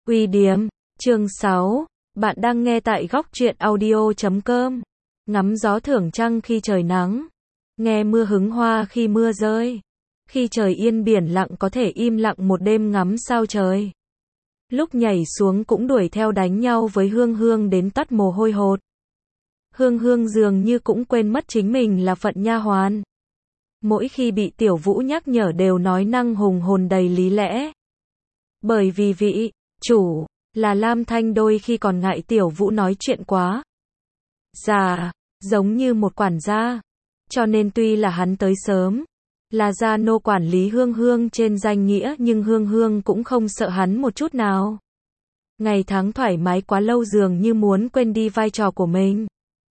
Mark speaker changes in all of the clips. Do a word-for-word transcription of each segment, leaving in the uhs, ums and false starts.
Speaker 1: Uy Điếm, chương sáu, bạn đang nghe tại góc truyện audio chấm com. Ngắm gió thưởng trăng khi trời nắng, nghe mưa hứng hoa khi mưa rơi. Khi trời yên biển lặng có thể im lặng một đêm ngắm sao trời. Lúc nhảy xuống cũng đuổi theo đánh nhau với Hương Hương đến tắt mồ hôi hột. Hương Hương dường như cũng quên mất chính mình là phận nha hoàn. Mỗi khi bị Tiểu Vũ nhắc nhở đều nói năng hùng hồn đầy lý lẽ. Bởi vì vị chủ là Lam Thanh đôi khi còn ngại Tiểu Vũ nói chuyện quá già, giống như một quản gia. Cho nên tuy là hắn tới sớm, là gia nô quản lý Hương Hương trên danh nghĩa, nhưng Hương Hương cũng không sợ hắn một chút nào. Ngày tháng thoải mái quá lâu dường như muốn quên đi vai trò của mình.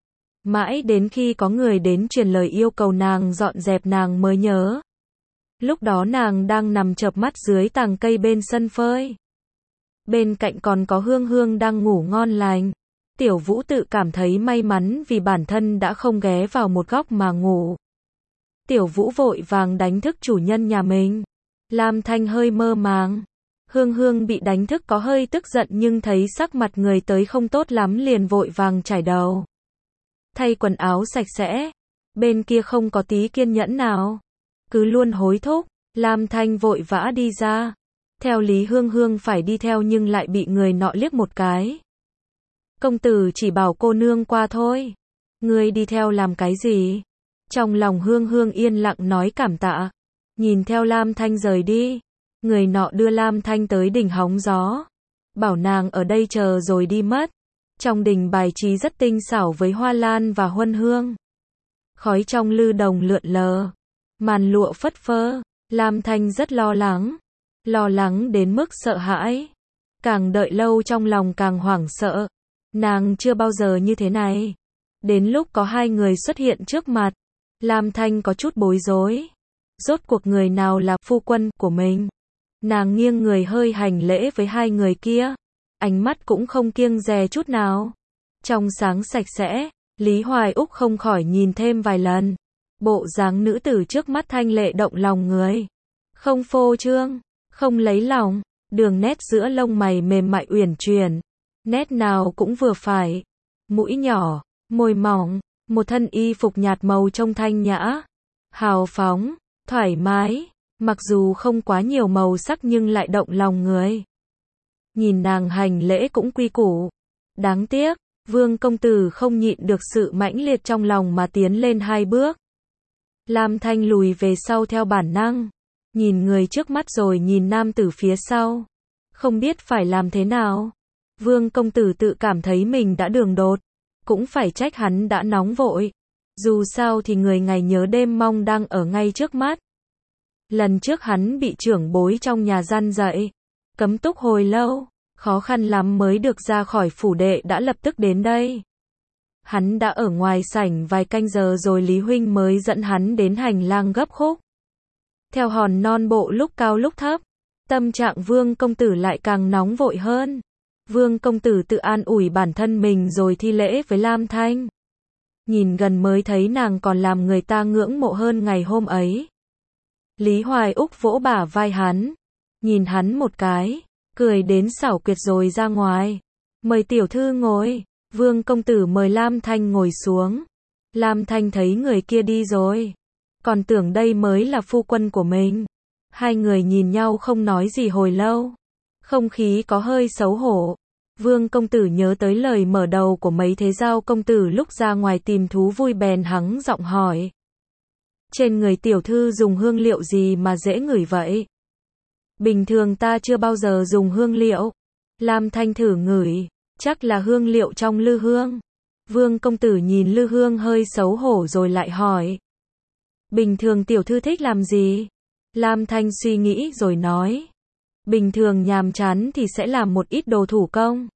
Speaker 1: Mãi đến khi có người đến truyền lời yêu cầu nàng dọn dẹp nàng mới nhớ. Lúc đó nàng đang nằm chợp mắt dưới tàng cây bên sân phơi. Bên cạnh còn có Hương Hương đang ngủ ngon lành. Tiểu Vũ tự cảm thấy may mắn vì bản thân đã không ghé vào một góc mà ngủ. Tiểu Vũ vội vàng đánh thức chủ nhân nhà mình. Lam Thanh hơi mơ màng. Hương Hương bị đánh thức có hơi tức giận nhưng thấy sắc mặt người tới không tốt lắm liền vội vàng chải đầu. Thay quần áo sạch sẽ. Bên kia không có tí kiên nhẫn nào. Cứ luôn hối thúc. Lam Thanh vội vã đi ra. Theo lý Hương Hương phải đi theo nhưng lại bị người nọ liếc một cái. Công tử chỉ bảo cô nương qua thôi. Ngươi đi theo làm cái gì? Trong lòng Hương Hương yên lặng nói cảm tạ. Nhìn theo Lam Thanh rời đi. Người nọ đưa Lam Thanh tới đỉnh hóng gió. Bảo nàng ở đây chờ rồi đi mất. Trong đình bài trí rất tinh xảo với hoa lan và huân hương. Khói trong lư đồng lượn lờ. Màn lụa phất phơ. Lam Thanh rất lo lắng. Lo lắng đến mức sợ hãi. Càng đợi lâu trong lòng càng hoảng sợ. Nàng chưa bao giờ như thế này. Đến lúc có hai người xuất hiện trước mặt. Lam Thanh có chút bối rối. Rốt cuộc người nào là phu quân của mình? Nàng nghiêng người hơi hành lễ với hai người kia. Ánh mắt cũng không kiêng dè chút nào. Trong sáng sạch sẽ. Lý Hoài Úc không khỏi nhìn thêm vài lần. Bộ dáng nữ tử trước mắt thanh lệ động lòng người. Không phô trương. Không lấy lòng. Đường nét giữa lông mày mềm mại uyển chuyển. Nét nào cũng vừa phải. Mũi nhỏ. Môi mỏng. Một thân y phục nhạt màu trông thanh nhã. Hào phóng. Thoải mái. Mặc dù không quá nhiều màu sắc nhưng lại động lòng người. Nhìn nàng hành lễ cũng quy củ. Đáng tiếc. Vương công tử không nhịn được sự mãnh liệt trong lòng mà tiến lên hai bước. Lam Thanh lùi về sau theo bản năng. Nhìn người trước mắt rồi nhìn nam tử phía sau. Không biết phải làm thế nào. Vương công tử tự cảm thấy mình đã đường đột. Cũng phải trách hắn đã nóng vội. Dù sao thì người ngày nhớ đêm mong đang ở ngay trước mắt. Lần trước hắn bị trưởng bối trong nhà gian dạy. Cấm túc hồi lâu. Khó khăn lắm mới được ra khỏi phủ đệ đã lập tức đến đây. Hắn đã ở ngoài sảnh vài canh giờ rồi Lý Huynh mới dẫn hắn đến hành lang gấp khúc. Theo hòn non bộ lúc cao lúc thấp. Tâm trạng Vương công tử lại càng nóng vội hơn. Vương công tử tự an ủi bản thân mình rồi thi lễ với Lam Thanh. Nhìn gần mới thấy nàng còn làm người ta ngưỡng mộ hơn ngày hôm ấy. Lý Hoài Úc vỗ bả vai hắn. Nhìn hắn một cái. Cười đến xảo quyệt rồi ra ngoài. Mời tiểu thư ngồi. Vương công tử mời Lam Thanh ngồi xuống. Lam Thanh thấy người kia đi rồi. Còn tưởng đây mới là phu quân của mình. Hai người nhìn nhau không nói gì hồi lâu. Không khí có hơi xấu hổ. Vương công tử nhớ tới lời mở đầu của mấy thế giao công tử lúc ra ngoài tìm thú vui bèn hắng giọng hỏi. Trên người tiểu thư dùng hương liệu gì mà dễ ngửi vậy? Bình thường ta chưa bao giờ dùng hương liệu. Lam Thanh thử ngửi. Chắc là hương liệu trong lư hương. Vương công tử nhìn lư hương hơi xấu hổ rồi lại hỏi. Bình thường tiểu thư thích làm gì? Lam Thanh suy nghĩ rồi nói. Bình thường nhàm chán thì sẽ làm một ít đồ thủ công.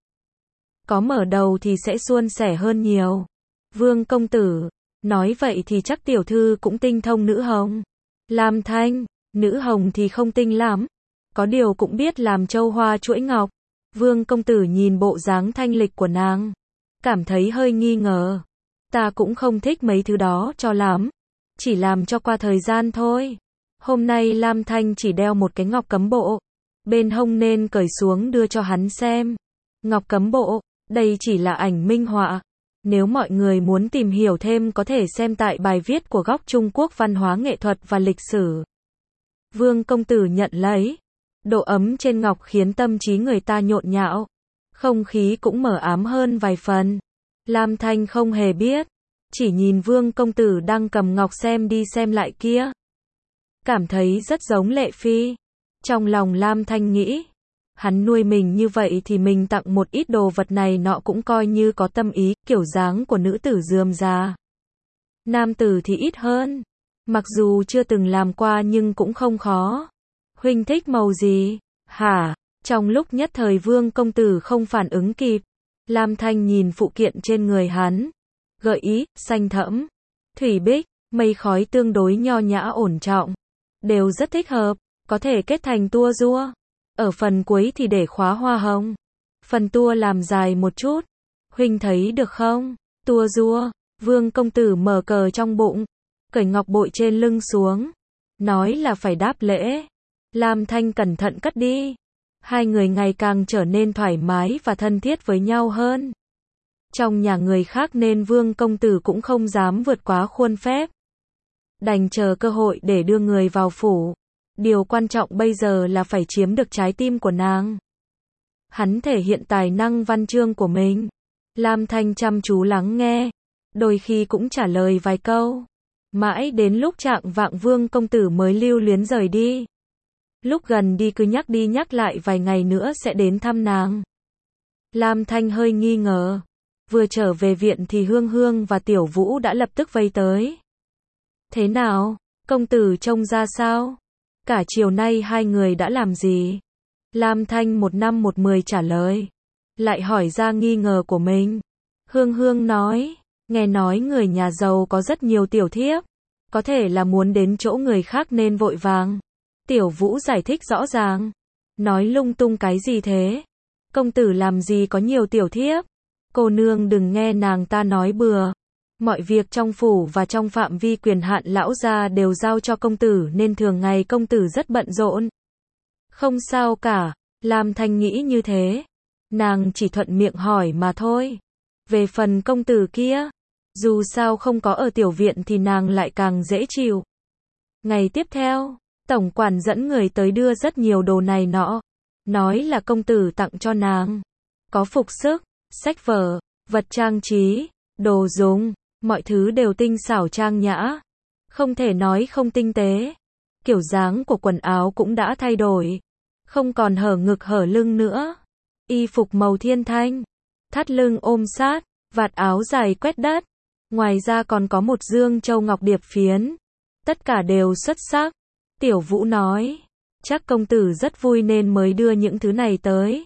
Speaker 1: Có mở đầu thì sẽ suôn sẻ hơn nhiều. Vương công tử. Nói vậy thì chắc tiểu thư cũng tinh thông nữ hồng. Lam Thanh. Nữ hồng thì không tinh lắm. Có điều cũng biết làm châu hoa chuỗi ngọc. Vương công tử nhìn bộ dáng thanh lịch của nàng. Cảm thấy hơi nghi ngờ. Ta cũng không thích mấy thứ đó cho lắm. Chỉ làm cho qua thời gian thôi. Hôm nay Lam Thanh chỉ đeo một cái ngọc cấm bộ. bên hông nên cởi xuống đưa cho hắn xem. Ngọc Cấm Bộ, đây chỉ là ảnh minh họa. Nếu mọi người muốn tìm hiểu thêm có thể xem tại bài viết của Góc Trung Quốc Văn hóa nghệ thuật và lịch sử. Vương công tử nhận lấy. Độ ấm trên ngọc khiến tâm trí người ta nhộn nhạo. Không khí cũng mờ ám hơn vài phần. Lam Thanh không hề biết. Chỉ nhìn Vương công tử đang cầm ngọc xem đi xem lại kia. Cảm thấy rất giống Lệ Phi. Trong lòng Lam Thanh nghĩ. Hắn nuôi mình như vậy thì mình tặng một ít đồ vật này nọ cũng coi như có tâm ý, kiểu dáng của nữ tử rườm rà. Nam tử thì ít hơn. Mặc dù chưa từng làm qua nhưng cũng không khó. Huynh thích màu gì? Hả? Trong lúc nhất thời Vương công tử không phản ứng kịp. Lam Thanh nhìn phụ kiện trên người hắn. Gợi ý, xanh thẫm, thủy bích, mây khói tương đối nho nhã ổn trọng. Đều rất thích hợp, có thể kết thành tua rua. Ở phần cuối thì để khóa hoa hồng. Phần tua làm dài một chút. Huynh thấy được không? Tua rua. Vương công tử mở cờ trong bụng. Cởi ngọc bội trên lưng xuống. Nói là phải đáp lễ. Lam Thanh cẩn thận cất đi. Hai người ngày càng trở nên thoải mái và thân thiết với nhau hơn. Trong nhà người khác nên Vương công tử cũng không dám vượt quá khuôn phép. Đành chờ cơ hội để đưa người vào phủ. Điều quan trọng bây giờ là phải chiếm được trái tim của nàng. Hắn thể hiện tài năng văn chương của mình. Lam Thanh chăm chú lắng nghe. Đôi khi cũng trả lời vài câu. Mãi đến lúc trạng vạng Vương công tử mới lưu luyến rời đi. Lúc gần đi cứ nhắc đi nhắc lại vài ngày nữa sẽ đến thăm nàng. Lam Thanh hơi nghi ngờ. Vừa trở về viện thì Hương Hương và Tiểu Vũ đã lập tức vây tới. Thế nào? Công tử trông ra sao? Cả chiều nay hai người đã làm gì? Lam Thanh một năm một mười trả lời. Lại hỏi ra nghi ngờ của mình. Hương Hương nói. Nghe nói người nhà giàu có rất nhiều tiểu thiếp. Có thể là muốn đến chỗ người khác nên vội vàng. Tiểu Vũ giải thích rõ ràng. Nói lung tung cái gì thế? Công tử làm gì có nhiều tiểu thiếp? Cô nương đừng nghe nàng ta nói bừa. Mọi việc trong phủ và trong phạm vi quyền hạn lão gia đều giao cho công tử nên thường ngày công tử rất bận rộn. Không sao cả, Lam Thanh nghĩ như thế. Nàng chỉ thuận miệng hỏi mà thôi. Về phần công tử kia, dù sao không có ở tiểu viện thì nàng lại càng dễ chịu. Ngày tiếp theo, tổng quản dẫn người tới đưa rất nhiều đồ này nọ. Nói là công tử tặng cho nàng. Có phục sức, sách vở, vật trang trí, đồ dùng. Mọi thứ đều tinh xảo trang nhã. Không thể nói không tinh tế. Kiểu dáng của quần áo cũng đã thay đổi. Không còn hở ngực hở lưng nữa. Y phục màu thiên thanh. Thắt lưng ôm sát. Vạt áo dài quét đất. Ngoài ra còn có một dương châu ngọc điệp phiến. Tất cả đều xuất sắc. Tiểu Vũ nói. Chắc công tử rất vui nên mới đưa những thứ này tới.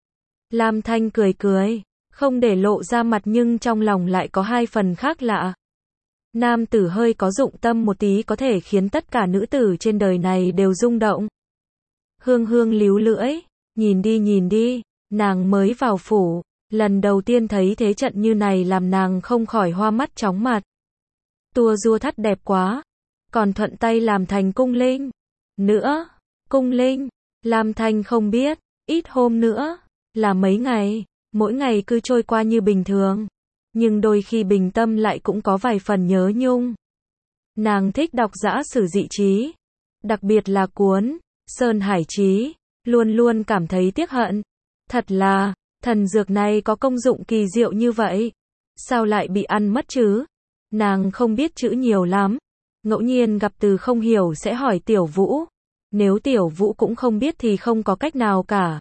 Speaker 1: Lam Thanh cười cười. Không để lộ ra mặt nhưng trong lòng lại có hai phần khác lạ. Nam tử hơi có dụng tâm một tí có thể khiến tất cả nữ tử trên đời này đều rung động. Hương Hương líu lưỡi, nhìn đi nhìn đi, nàng mới vào phủ, lần đầu tiên thấy thế trận như này làm nàng không khỏi hoa mắt chóng mặt. Tua rua thắt đẹp quá, còn thuận tay làm thành cung linh. Nữa, cung linh, Lam Thanh không biết, ít hôm nữa, là mấy ngày. Mỗi ngày cứ trôi qua như bình thường. Nhưng đôi khi bình tâm lại cũng có vài phần nhớ nhung. Nàng thích đọc dã sử dị trí. Đặc biệt là cuốn Sơn Hải Chí. Luôn luôn cảm thấy tiếc hận. Thật là, thần dược này có công dụng kỳ diệu như vậy. Sao lại bị ăn mất chứ? Nàng không biết chữ nhiều lắm. Ngẫu nhiên gặp từ không hiểu sẽ hỏi Tiểu Vũ. Nếu Tiểu Vũ cũng không biết thì không có cách nào cả.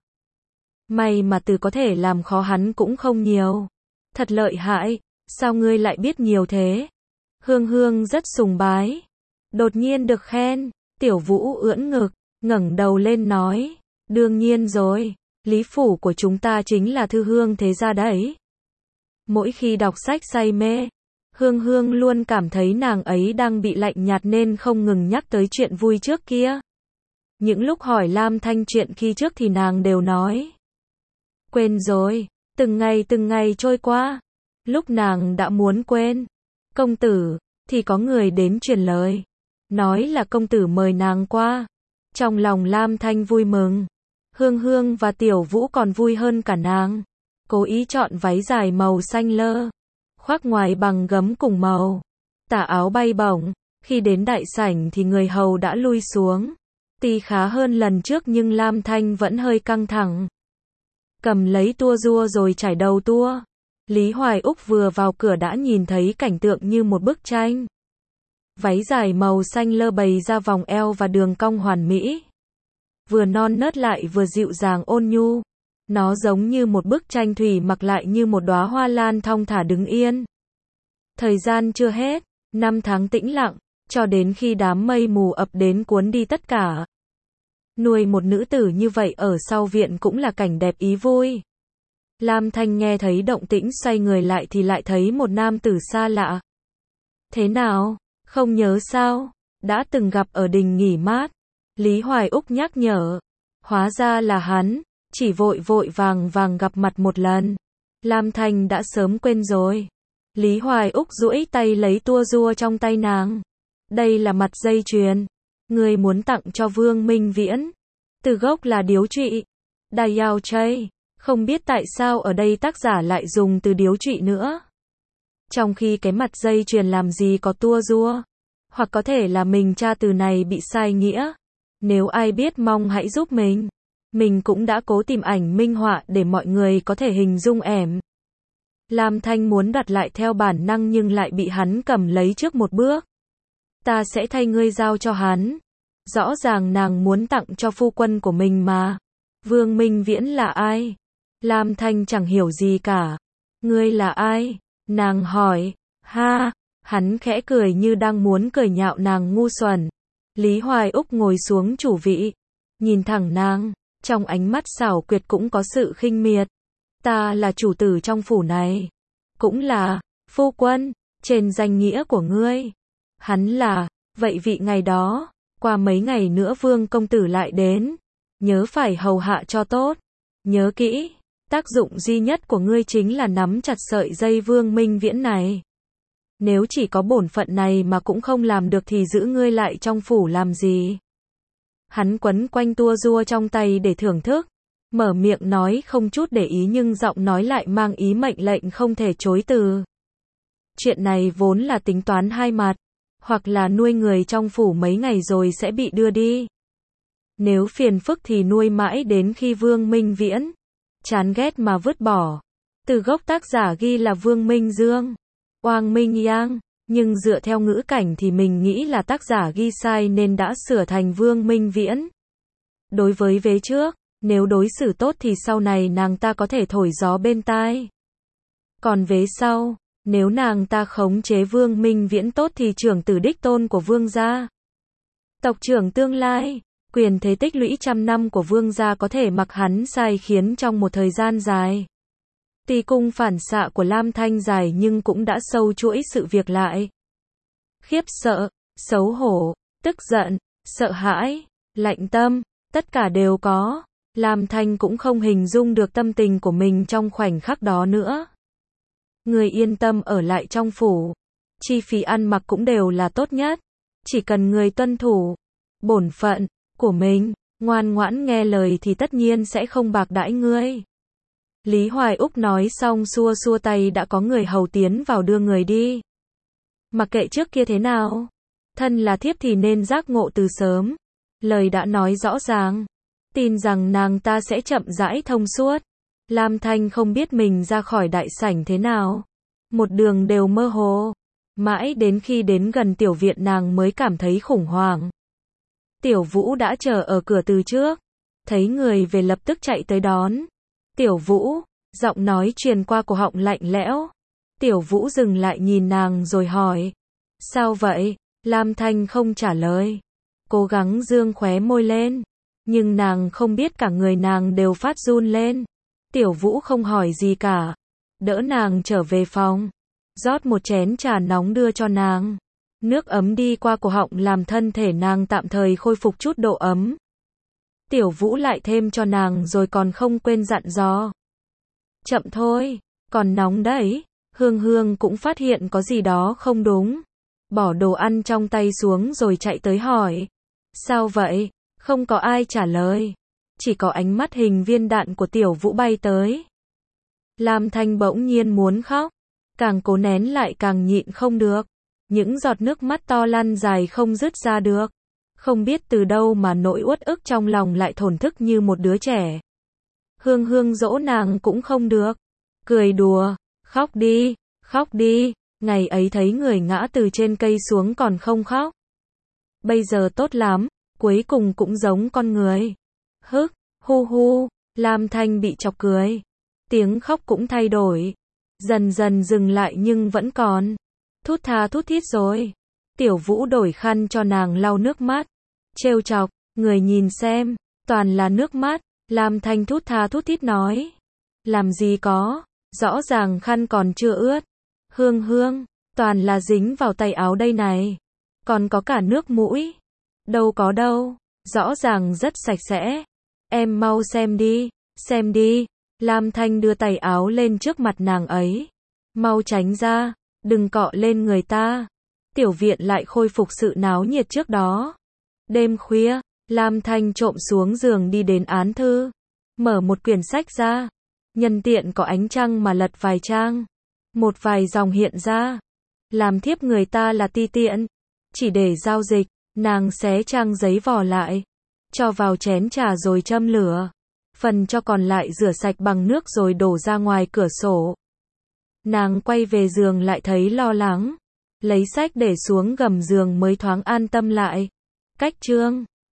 Speaker 1: May mà từ có thể làm khó hắn cũng không nhiều. Thật lợi hại, sao ngươi lại biết nhiều thế? Hương Hương rất sùng bái. Đột nhiên được khen, Tiểu Vũ ưỡn ngực, ngẩng đầu lên nói. Đương nhiên rồi, lý phủ của chúng ta chính là thư hương thế gia đấy. Mỗi khi đọc sách say mê, Hương Hương luôn cảm thấy nàng ấy đang bị lạnh nhạt nên không ngừng nhắc tới chuyện vui trước kia. Những lúc hỏi Lam Thanh chuyện khi trước thì nàng đều nói. Quên rồi, từng ngày từng ngày trôi qua. Lúc nàng đã muốn quên. Công tử, thì có người đến truyền lời. Nói là công tử mời nàng qua. Trong lòng Lam Thanh vui mừng. Hương Hương và Tiểu Vũ còn vui hơn cả nàng. Cố ý chọn váy dài màu xanh lơ, khoác ngoài bằng gấm cùng màu. Tà áo bay bổng, khi đến đại sảnh thì người hầu đã lui xuống. Tuy khá hơn lần trước nhưng Lam Thanh vẫn hơi căng thẳng. Cầm lấy tua rua rồi trải đầu tua. Lý Hoài Úc vừa vào cửa đã nhìn thấy cảnh tượng như một bức tranh. Váy dài màu xanh lơ bày ra vòng eo và đường cong hoàn mỹ. Vừa non nớt lại vừa dịu dàng ôn nhu. Nó giống như một bức tranh thủy mặc lại như một đóa hoa lan thong thả đứng yên. Thời gian chưa hết, năm tháng tĩnh lặng, cho đến khi đám mây mù ập đến cuốn đi tất cả. Nuôi một nữ tử như vậy ở sau viện cũng là cảnh đẹp ý vui. Lam Thanh nghe thấy động tĩnh xoay người lại thì lại thấy một nam tử xa lạ. Thế nào, không nhớ sao? Đã từng gặp ở đình nghỉ mát. Lý Hoài Úc nhắc nhở. Hóa ra là hắn, chỉ vội vội vàng vàng gặp mặt một lần. Lam Thanh đã sớm quên rồi. Lý Hoài Úc duỗi tay lấy tua rua trong tay nàng. Đây là mặt dây chuyền. Người muốn tặng cho Vương Minh Viễn. Từ gốc là điếu trụy. Đài Yao Chay. Không biết tại sao ở đây tác giả lại dùng từ điếu trụy nữa. Trong khi cái mặt dây chuyền làm gì có tua rua. Hoặc có thể là mình tra từ này bị sai nghĩa. Nếu ai biết mong hãy giúp mình. Mình cũng đã cố tìm ảnh minh họa để mọi người có thể hình dung ẻm. Lam Thanh muốn đặt lại theo bản năng nhưng lại bị hắn cầm lấy trước một bước. Ta sẽ thay ngươi giao cho hắn. Rõ ràng nàng muốn tặng cho phu quân của mình mà. Vương Minh Viễn là ai? Lam Thanh chẳng hiểu gì cả. Ngươi là ai? Nàng hỏi. Ha, hắn khẽ cười như đang muốn cười nhạo nàng ngu xuẩn. Lý Hoài Úc ngồi xuống chủ vị, nhìn thẳng nàng, trong ánh mắt xảo quyệt cũng có sự khinh miệt. Ta là chủ tử trong phủ này, cũng là phu quân trên danh nghĩa của ngươi. Hắn là, vậy vị ngày đó, qua mấy ngày nữa Vương công tử lại đến, nhớ phải hầu hạ cho tốt. Nhớ kỹ, tác dụng duy nhất của ngươi chính là nắm chặt sợi dây Vương Minh Viễn này. Nếu chỉ có bổn phận này mà cũng không làm được thì giữ ngươi lại trong phủ làm gì? Hắn quấn quanh tua rua trong tay để thưởng thức, mở miệng nói không chút để ý nhưng giọng nói lại mang ý mệnh lệnh không thể chối từ. Chuyện này vốn là tính toán hai mặt, hoặc là nuôi người trong phủ mấy ngày rồi sẽ bị đưa đi. Nếu phiền phức thì nuôi mãi đến khi Vương Minh Viễn chán ghét mà vứt bỏ. Từ gốc tác giả ghi là Vương Minh Dương, Oang Minh Yang, nhưng dựa theo ngữ cảnh thì mình nghĩ là tác giả ghi sai nên đã sửa thành Vương Minh Viễn. Đối với vế trước, nếu đối xử tốt thì sau này nàng ta có thể thổi gió bên tai. Còn vế sau, nếu nàng ta khống chế Vương Minh Viễn tốt thì trưởng tử đích tôn của Vương gia, tộc trưởng tương lai, quyền thế tích lũy trăm năm của Vương gia có thể mặc hắn sai khiến trong một thời gian dài. Tuy cung phản xạ của Lam Thanh dài nhưng cũng đã sâu chuỗi sự việc lại. Khiếp sợ, xấu hổ, tức giận, sợ hãi, lạnh tâm, tất cả đều có. Lam Thanh cũng không hình dung được tâm tình của mình trong khoảnh khắc đó nữa. Người yên tâm ở lại trong phủ. Chi phí ăn mặc cũng đều là tốt nhất. Chỉ cần người tuân thủ bổn phận của mình, ngoan ngoãn nghe lời thì tất nhiên sẽ không bạc đãi ngươi. Lý Hoài Úc nói xong xua xua tay đã có người hầu tiến vào đưa người đi. Mặc kệ trước kia thế nào, thân là thiếp thì nên giác ngộ từ sớm. Lời đã nói rõ ràng, tin rằng nàng ta sẽ chậm rãi thông suốt. Lam Thanh không biết mình ra khỏi đại sảnh thế nào. Một đường đều mơ hồ. Mãi đến khi đến gần tiểu viện nàng mới cảm thấy khủng hoảng. Tiểu Vũ đã chờ ở cửa từ trước. Thấy người về lập tức chạy tới đón. Tiểu Vũ, giọng nói truyền qua cổ họng lạnh lẽo. Tiểu Vũ dừng lại nhìn nàng rồi hỏi. Sao vậy? Lam Thanh không trả lời. Cố gắng dương khóe môi lên. Nhưng nàng không biết cả người nàng đều phát run lên. Tiểu Vũ không hỏi gì cả. Đỡ nàng trở về phòng. Rót một chén trà nóng đưa cho nàng. Nước ấm đi qua cổ họng làm thân thể nàng tạm thời khôi phục chút độ ấm. Tiểu Vũ lại thêm cho nàng rồi còn không quên dặn dò. Chậm thôi, còn nóng đấy. Hương Hương cũng phát hiện có gì đó không đúng. Bỏ đồ ăn trong tay xuống rồi chạy tới hỏi. Sao vậy? Không có ai trả lời. chỉ có ánh mắt hình viên đạn của Tiểu Vũ bay tới. Lam Thanh bỗng nhiên muốn khóc, càng cố nén lại càng nhịn không được. Những giọt nước mắt to lăn dài không dứt ra được. Không biết từ đâu mà nỗi uất ức trong lòng lại thổn thức như một đứa trẻ. Hương Hương dỗ nàng cũng không được. Cười đùa, khóc đi, khóc đi, ngày ấy thấy người ngã từ trên cây xuống còn không khóc. Bây giờ tốt lắm, cuối cùng cũng giống con người. Hức, hu hu, Lam Thanh bị chọc cười. Tiếng khóc cũng thay đổi. Dần dần dừng lại nhưng vẫn còn. Thút tha thút thít rồi. Tiểu Vũ đổi khăn cho nàng lau nước mắt. Trêu chọc, người nhìn xem, toàn là nước mắt. Lam Thanh thút tha thút thít nói. Làm gì có, rõ ràng khăn còn chưa ướt. Hương Hương, toàn là dính vào tay áo đây này. Còn có cả nước mũi. Đâu có đâu, rõ ràng rất sạch sẽ. Em mau xem đi, xem đi. Lam Thanh đưa tay áo lên trước mặt nàng ấy. Mau tránh ra, đừng cọ lên người ta. Tiểu viện lại khôi phục sự náo nhiệt trước đó. Đêm khuya, Lam Thanh trộm xuống giường đi đến án thư. Mở một quyển sách ra. Nhân tiện có ánh trăng mà lật vài trang. Một vài dòng hiện ra. Làm thiếp người ta là ti tiện. Chỉ để giao dịch, nàng xé trang giấy vỏ lại. Cho vào chén trà rồi châm lửa. Phần cho còn lại rửa sạch bằng nước rồi đổ ra ngoài cửa sổ. Nàng quay về giường lại thấy lo lắng. Lấy sách để xuống gầm giường mới thoáng an tâm lại. Cách chương